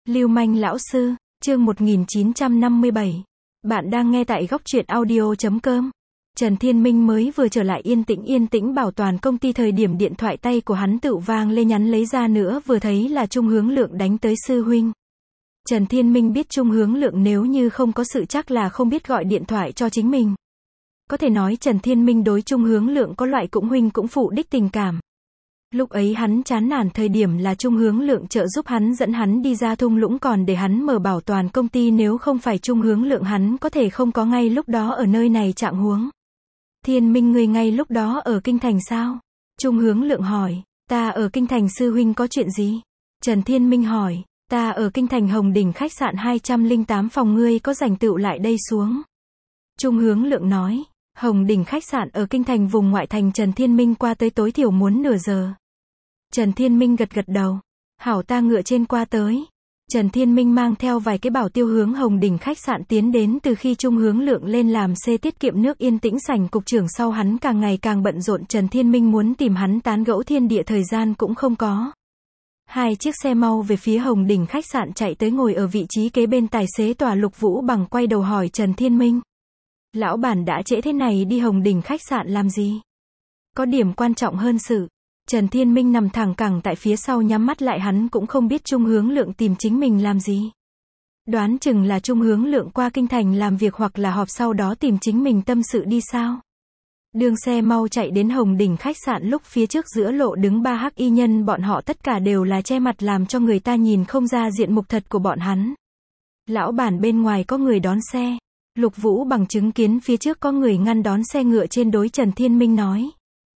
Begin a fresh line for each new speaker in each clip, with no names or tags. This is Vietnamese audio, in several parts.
Lưu manh lão sư, chương 1957. Bạn đang nghe tại góc truyện audio.com. Trần Thiên Minh mới vừa trở lại yên tĩnh bảo toàn công ty thời điểm điện thoại tay của hắn tự vang lên, nhắn lấy ra nữa vừa thấy là Trung Hướng Lượng đánh tới sư huynh. Trần Thiên Minh biết Trung Hướng Lượng nếu như không có sự chắc là không biết gọi điện thoại cho chính mình. Có thể nói Trần Thiên Minh đối Trung Hướng Lượng có loại cũng huynh cũng phụ đích tình cảm. Lúc ấy hắn chán nản thời điểm là Trung Hướng Lượng trợ giúp hắn, dẫn hắn đi ra thung lũng, còn để hắn mở bảo toàn công ty, nếu không phải Trung Hướng Lượng hắn có thể không có ngay lúc đó ở nơi này trạng huống. Thiên Minh, người ngay lúc đó ở Kinh Thành sao? Trung Hướng Lượng hỏi. Ta ở Kinh Thành, sư huynh có chuyện gì? Trần Thiên Minh hỏi. Ta ở Kinh Thành Hồng Đỉnh khách sạn 208 phòng, ngươi có rảnh tựu lại đây xuống. Trung Hướng Lượng nói. Hồng Đỉnh khách sạn ở Kinh Thành vùng ngoại thành, Trần Thiên Minh qua tới tối thiểu muốn nửa giờ. Trần Thiên Minh gật đầu. Hảo, ta ngựa trên qua tới. Trần Thiên Minh mang theo vài cái bảo tiêu hướng Hồng Đỉnh khách sạn tiến đến. Từ khi Trung Hướng Lượng lên làm C tiết kiệm nước yên tĩnh sảnh cục trưởng sau, hắn càng ngày càng bận rộn. Trần Thiên Minh muốn tìm hắn tán gẫu thiên địa thời gian cũng không có. Hai chiếc xe mau về phía Hồng Đỉnh khách sạn chạy tới, ngồi ở vị trí kế bên tài xế tòa Lục Vũ Bằng quay đầu hỏi Trần Thiên Minh. Lão bản đã trễ thế này đi Hồng Đỉnh khách sạn làm gì? Có điểm quan trọng hơn sự. Trần Thiên Minh nằm thẳng cẳng tại phía sau nhắm mắt lại, hắn cũng không biết Trung Hướng Lượng tìm chính mình làm gì. Đoán chừng là Trung Hướng Lượng qua Kinh Thành làm việc hoặc là họp, sau đó tìm chính mình tâm sự đi sao. Đường xe mau chạy đến Hồng Đỉnh khách sạn lúc phía trước giữa lộ đứng 3 hắc y nhân, bọn họ tất cả đều là che mặt làm cho người ta nhìn không ra diện mục thật của bọn hắn. Lão bản, bên ngoài có người đón xe. Lục Vũ Bằng chứng kiến phía trước có người ngăn đón xe, ngựa trên đối Trần Thiên Minh nói.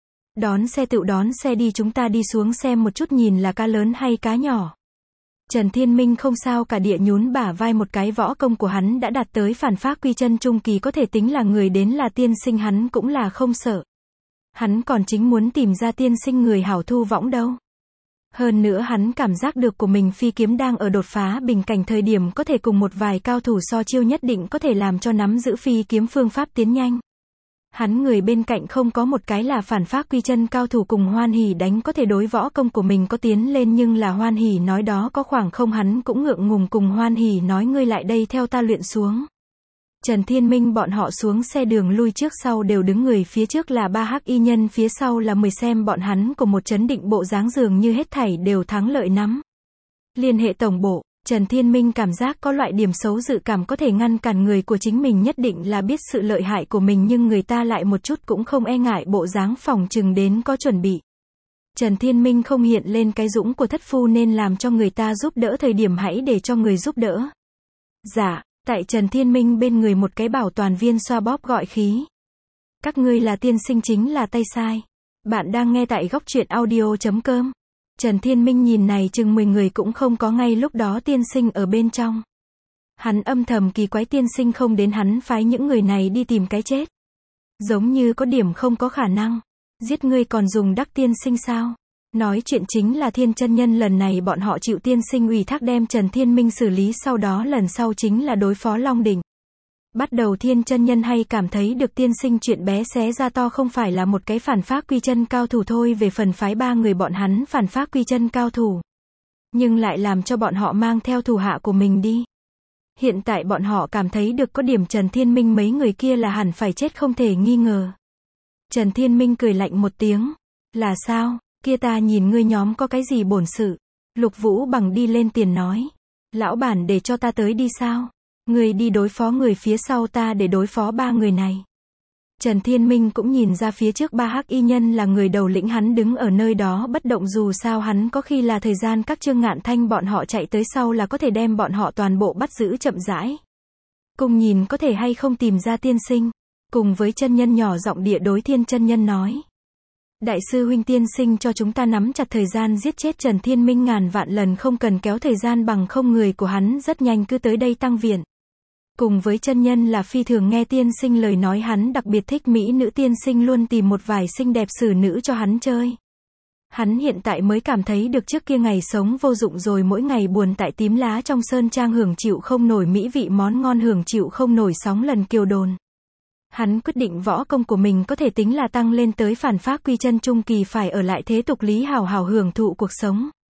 Đón xe tựu đón xe đi, chúng ta đi xuống xem một chút nhìn là cá lớn hay cá nhỏ. Trần Thiên Minh không sao cả địa nhún bả vai một cái, võ công của hắn đã đạt tới phản phác quy chân trung kỳ, có thể tính là người đến là tiên sinh hắn cũng là không sợ. Hắn còn chính muốn tìm ra tiên sinh người hảo thu võng đâu. Hơn nữa hắn cảm giác được của mình phi kiếm đang ở đột phá bình cảnh thời điểm có thể cùng một vài cao thủ so chiêu, nhất định có thể làm cho nắm giữ phi kiếm phương pháp tiến nhanh. Hắn người bên cạnh không có một cái là phản phác quy chân cao thủ, cùng Hoan Hỉ đánh có thể đối võ công của mình có tiến lên, nhưng là Hoan Hỉ nói đó có khoảng không, hắn cũng ngượng ngùng cùng Hoan Hỉ nói ngươi lại đây theo ta luyện xuống. Trần Thiên Minh bọn họ xuống xe, đường lui trước sau đều đứng người, phía trước là 3 hắc y nhân, phía sau là 10, xem bọn hắn cùng một chấn định bộ dáng, dường như hết thảy đều thắng lợi nắm. Liên hệ tổng bộ. Trần Thiên Minh cảm giác có loại điểm xấu dự cảm có thể ngăn cản người của chính mình nhất định là biết sự lợi hại của mình, nhưng người ta lại một chút cũng không e ngại, bộ dáng phòng chừng đến có chuẩn bị. Trần Thiên Minh không hiện lên cái dũng của thất phu, nên làm cho người ta giúp đỡ thời điểm hãy để cho người giúp đỡ. Dạ, tại Trần Thiên Minh bên người một cái bảo toàn viên xoa bóp gọi khí. Các ngươi là tiên sinh chính là tay sai. Bạn đang nghe tại góc truyện audio.com. Trần Thiên Minh nhìn này chừng 10 người cũng không có ngay lúc đó tiên sinh ở bên trong. Hắn âm thầm kỳ quái, tiên sinh không đến hắn phái những người này đi tìm cái chết. Giống như có điểm không có khả năng. Giết ngươi còn dùng đắc tiên sinh sao? Nói chuyện chính là Thiên chân nhân, lần này bọn họ chịu tiên sinh ủy thác đem Trần Thiên Minh xử lý, sau đó lần sau chính là đối phó Long Đỉnh. Bắt đầu Thiên chân nhân hay cảm thấy được tiên sinh chuyện bé xé ra to không phải là một cái phản phác quy chân cao thủ thôi, về phần phái 3 người bọn hắn phản phác quy chân cao thủ, nhưng lại làm cho bọn họ mang theo thủ hạ của mình đi. Hiện tại bọn họ cảm thấy được có điểm Trần Thiên Minh mấy người kia là hẳn phải chết không thể nghi ngờ. Trần Thiên Minh cười lạnh một tiếng. Là sao? Kia ta nhìn ngươi nhóm có cái gì bổn sự. Lục Vũ Bằng đi lên tiền nói. Lão bản để cho ta tới đi sao? Người đi đối phó người phía sau, ta để đối phó 3 người này. Trần Thiên Minh cũng nhìn ra phía trước 3 hắc y nhân là người đầu lĩnh, hắn đứng ở nơi đó bất động, dù sao hắn có khi là thời gian các Trương Ngạn Thanh bọn họ chạy tới sau là có thể đem bọn họ toàn bộ bắt giữ, chậm rãi. Cùng nhìn có thể hay không tìm ra tiên sinh. Cùng với chân nhân nhỏ giọng địa đối Thiên chân nhân nói. Đại sư huynh, tiên sinh cho chúng ta nắm chặt thời gian giết chết Trần Thiên Minh ngàn vạn lần không cần kéo thời gian, bằng không người của hắn rất nhanh cứ tới đây tăng viện. Cùng với chân nhân là phi thường nghe tiên sinh lời nói, hắn đặc biệt thích mỹ nữ, tiên sinh luôn tìm một vài xinh đẹp xử nữ cho hắn chơi. Hắn hiện tại mới cảm thấy được trước kia ngày sống vô dụng rồi, mỗi ngày buồn tại Tím Lá trong sơn trang, hưởng chịu không nổi mỹ vị món ngon, hưởng chịu không nổi sóng lần kiều đồn. Hắn quyết định võ công của mình có thể tính là tăng lên tới phản phác quy chân trung kỳ, phải ở lại thế tục lý hào hào hưởng thụ cuộc sống.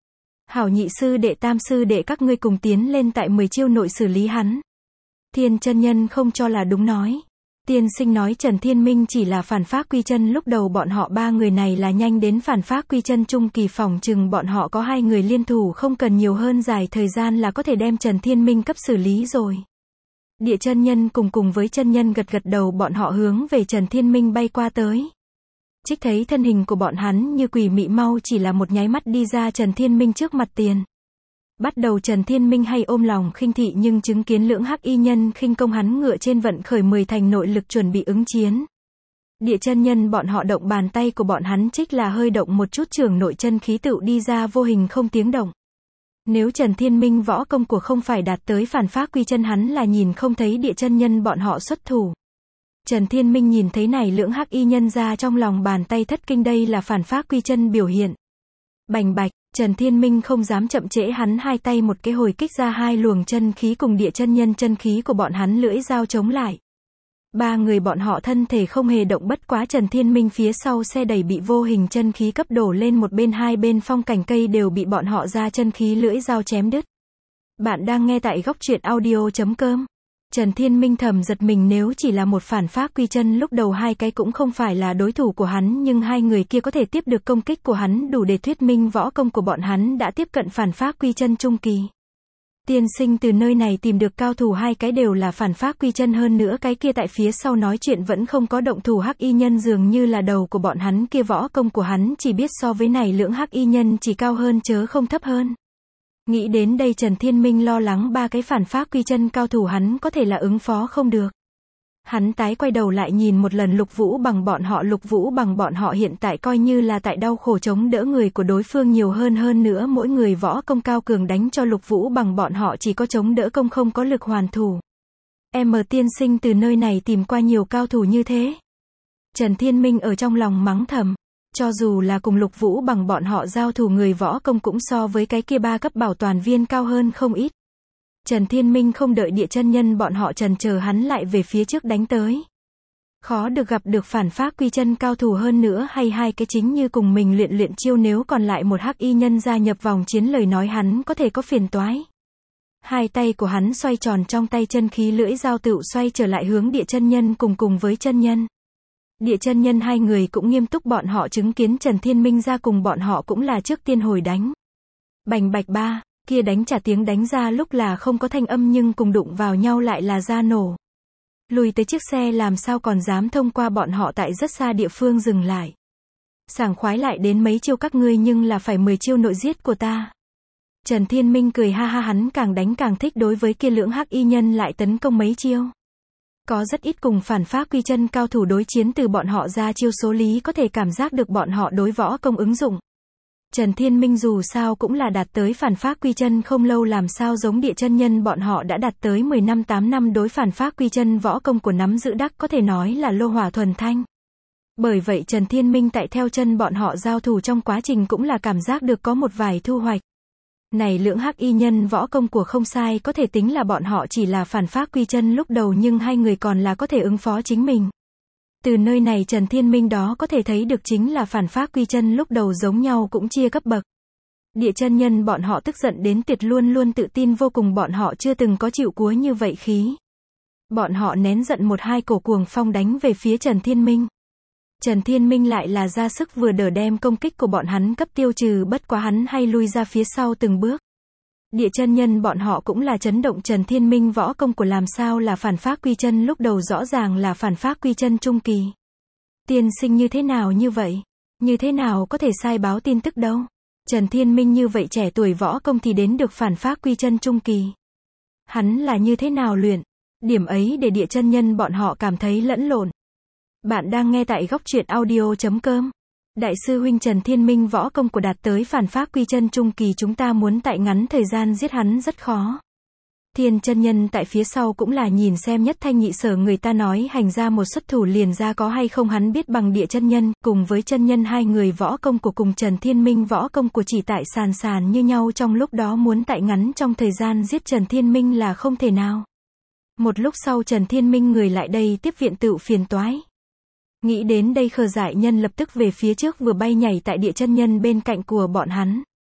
Hảo nhị sư đệ tam sư đệ các ngươi cùng tiến lên tại 10 chiêu nội xử lý hắn. Thiên chân nhân không cho là đúng nói. Tiên sinh nói Trần Thiên Minh chỉ là phản phác quy chân, lúc đầu bọn họ ba người này là nhanh đến phản phác quy chân trung kỳ, phòng chừng bọn họ có hai người liên thủ không cần nhiều hơn dài thời gian là có thể đem Trần Thiên Minh cấp xử lý rồi. Địa chân nhân cùng với chân nhân gật gật đầu, bọn họ hướng về Trần Thiên Minh bay qua tới. Trích thấy thân hình của bọn hắn như quỷ mị mau chỉ là một nháy mắt đi ra Trần Thiên Minh trước mặt tiền. Bắt đầu Trần Thiên Minh hay ôm lòng khinh thị, nhưng chứng kiến lưỡng hắc y nhân khinh công hắn ngựa trên vận khởi 10 thành nội lực chuẩn bị ứng chiến. Địa chân nhân bọn họ động bàn tay của bọn hắn trích là hơi động một chút, trưởng nội chân khí tựu đi ra vô hình không tiếng động. Nếu Trần Thiên Minh võ công của không phải đạt tới phản phác quy chân, hắn là nhìn không thấy địa chân nhân bọn họ xuất thủ. Trần Thiên Minh nhìn thấy này lưỡng hắc y nhân ra trong lòng bàn tay thất kinh, đây là phản phác quy chân biểu hiện. Bành bạch, Trần Thiên Minh không dám chậm trễ, hắn hai tay một cái hồi kích ra hai luồng chân khí cùng địa chân nhân chân khí của bọn hắn lưỡi dao chống lại. Ba người bọn họ thân thể không hề động, bất quá Trần Thiên Minh phía sau xe đẩy bị vô hình chân khí cấp đổ lên một bên, hai bên phong cảnh cây đều bị bọn họ ra chân khí lưỡi dao chém đứt. Bạn đang nghe tại góc truyện audio.com. Trần Thiên Minh thầm giật mình, nếu chỉ là một phản phác quy chân lúc đầu hai cái cũng không phải là đối thủ của hắn, nhưng hai người kia có thể tiếp được công kích của hắn đủ để thuyết minh võ công của bọn hắn đã tiếp cận phản phác quy chân trung kỳ. Tiên sinh từ nơi này tìm được cao thủ hai cái đều là phản phác quy chân, hơn nữa cái kia tại phía sau nói chuyện vẫn không có động thủ hắc y nhân dường như là đầu của bọn hắn kia võ công của hắn chỉ biết so với này lưỡng hắc y nhân chỉ cao hơn chớ không thấp hơn. Nghĩ đến đây Trần Thiên Minh lo lắng ba cái phản phác quy chân cao thủ hắn có thể là ứng phó không được. Hắn tái quay đầu lại nhìn một lần Lục Vũ Bằng bọn họ hiện tại coi như là tại đau khổ chống đỡ người của đối phương nhiều hơn nữa mỗi người võ công cao cường, đánh cho Lục Vũ Bằng bọn họ chỉ có chống đỡ công không có lực hoàn thủ. Tiên sinh từ nơi này tìm qua nhiều cao thủ như thế. Trần Thiên Minh ở trong lòng mắng thầm. Cho dù là cùng Lục Vũ Bằng bọn họ giao thủ, người võ công cũng so với cái kia ba cấp bảo toàn viên cao hơn không ít. Trần Thiên Minh không đợi địa chân nhân bọn họ trần chờ, hắn lại về phía trước đánh tới. Khó được gặp được phản phác quy chân cao thủ, hơn nữa hay hai cái chính như cùng mình luyện chiêu, nếu còn lại một hắc y nhân gia nhập vòng chiến lời nói hắn có thể có phiền toái. Hai tay của hắn xoay tròn trong tay, chân khí lưỡi dao tựu xoay trở lại hướng địa chân nhân cùng với chân nhân. Địa chân nhân hai người cũng nghiêm túc, bọn họ chứng kiến Trần Thiên Minh ra cùng bọn họ cũng là trước tiên hồi đánh. Bành bạch ba, kia đánh trả tiếng đánh ra lúc là không có thanh âm, nhưng cùng đụng vào nhau lại là ra nổ. Lùi tới chiếc xe làm sao còn dám thông qua, bọn họ tại rất xa địa phương dừng lại. Sảng khoái lại đến mấy chiêu các ngươi, nhưng là phải 10 chiêu nội giết của ta. Trần Thiên Minh cười ha ha, hắn càng đánh càng thích, đối với kia lưỡng hắc y nhân lại tấn công mấy chiêu. Có rất ít cùng phản phác quy chân cao thủ đối chiến, từ bọn họ ra chiêu số lý có thể cảm giác được bọn họ đối võ công ứng dụng. Trần Thiên Minh dù sao cũng là đạt tới phản phác quy chân không lâu, làm sao giống địa chân nhân bọn họ đã đạt tới 10 năm 8 năm, đối phản phác quy chân võ công của nắm giữ đắc có thể nói là lô hỏa thuần thanh. Bởi vậy Trần Thiên Minh tại theo chân bọn họ giao thủ trong quá trình cũng là cảm giác được có một vài thu hoạch. Này lưỡng hắc y nhân võ công của không sai, có thể tính là bọn họ chỉ là phản phác quy chân lúc đầu, nhưng hai người còn là có thể ứng phó chính mình. Từ nơi này Trần Thiên Minh đó có thể thấy được chính là phản phác quy chân lúc đầu giống nhau cũng chia cấp bậc. Địa chân nhân bọn họ tức giận đến tuyệt, luôn tự tin vô cùng, bọn họ chưa từng có chịu cúa như vậy khí. Bọn họ nén giận một hai cổ cuồng phong đánh về phía Trần Thiên Minh. Trần Thiên Minh lại là ra sức vừa đỡ đem công kích của bọn hắn cấp tiêu trừ, bất quá hắn hay lui ra phía sau từng bước. Địa chân nhân bọn họ cũng là chấn động, Trần Thiên Minh võ công của làm sao là phản phác quy chân, lúc đầu rõ ràng là phản phác quy chân trung kỳ. Tiên sinh như thế nào như vậy? Như thế nào có thể sai báo tin tức đâu? Trần Thiên Minh như vậy trẻ tuổi võ công thì đến được phản phác quy chân trung kỳ. Hắn là như thế nào luyện? Điểm ấy để địa chân nhân bọn họ cảm thấy lẫn lộn. Bạn đang nghe tại góc truyện audio.com. Đại sư huynh, Trần Thiên Minh võ công của đạt tới phản phác quy chân trung kỳ, chúng ta muốn tại ngắn thời gian giết hắn rất khó. Thiên chân nhân tại phía sau cũng là nhìn xem nhất thanh nhị sở, người ta nói hành ra một xuất thủ liền ra có hay không, hắn biết bằng địa chân nhân, cùng với chân nhân hai người võ công của cùng Trần Thiên Minh võ công của chỉ tại sàn như nhau, trong lúc đó muốn tại ngắn trong thời gian giết Trần Thiên Minh là không thể nào. Một lúc sau Trần Thiên Minh người lại đây tiếp viện tựu phiền toái. Nghĩ đến đây Khờ Dại Nhân lập tức về phía trước vừa bay nhảy tại địa chân nhân bên cạnh của bọn hắn.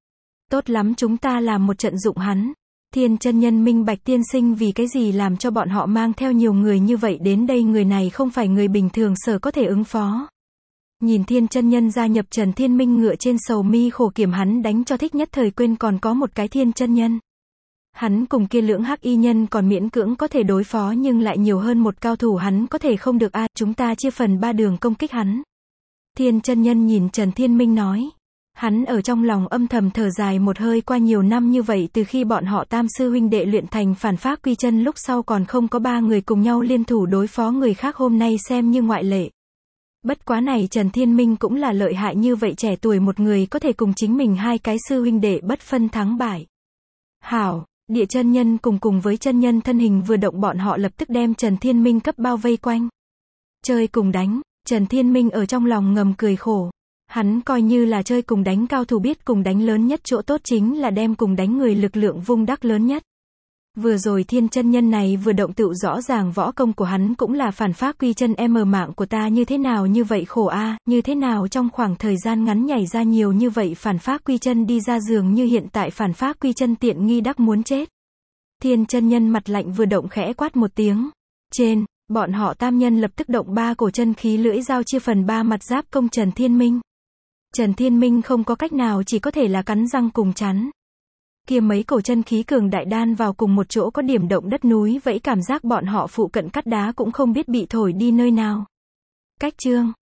Tốt lắm, chúng ta làm một trận dụng hắn. Thiên chân nhân minh bạch tiên sinh vì cái gì làm cho bọn họ mang theo nhiều người như vậy đến đây, người này không phải người bình thường sở có thể ứng phó. Nhìn thiên chân nhân gia nhập, Trần Thiên Minh ngựa trên sầu mi khổ kiểm, hắn đánh cho thích nhất thời quên còn có một cái thiên chân nhân. Hắn cùng kia lưỡng hắc y nhân còn miễn cưỡng có thể đối phó, nhưng lại nhiều hơn một cao thủ hắn có thể không được a, chúng ta chia phần 3 đường công kích hắn. Thiên chân nhân nhìn Trần Thiên Minh nói. Hắn ở trong lòng âm thầm thở dài một hơi, qua nhiều năm như vậy, từ khi bọn họ tam sư huynh đệ luyện thành phản pháp quy chân lúc sau còn không có 3 người cùng nhau liên thủ đối phó người khác, hôm nay xem như ngoại lệ. Bất quá này Trần Thiên Minh cũng là lợi hại như vậy, trẻ tuổi một người có thể cùng chính mình 2 cái sư huynh đệ bất phân thắng bại. Hảo, địa chân nhân cùng với chân nhân thân hình vừa động, bọn họ lập tức đem Trần Thiên Minh cấp bao vây quanh. Chơi cùng đánh, Trần Thiên Minh ở trong lòng ngầm cười khổ. Hắn coi như là chơi cùng đánh cao thủ, biết cùng đánh lớn nhất chỗ tốt chính là đem cùng đánh người lực lượng vung đắc lớn nhất. Vừa rồi thiên chân nhân này vừa động tựu rõ ràng võ công của hắn cũng là phản pháp quy chân, mạng của ta như thế nào như vậy khổ a, như thế nào trong khoảng thời gian ngắn nhảy ra nhiều như vậy phản pháp quy chân đi ra, dường như hiện tại phản pháp quy chân tiện nghi đắc muốn chết. Thiên chân nhân mặt lạnh vừa động, khẽ quát một tiếng. Trên, bọn họ tam nhân lập tức động 3 cổ chân khí lưỡi dao chia phần 3 mặt giáp công Trần Thiên Minh. Trần Thiên Minh không có cách nào, chỉ có thể là cắn răng cùng chắn. Kia mấy cổ chân khí cường đại đan vào cùng một chỗ, có điểm động đất núi vẫy cảm giác, bọn họ phụ cận cắt đá cũng không biết bị thổi đi nơi nào. Cách chương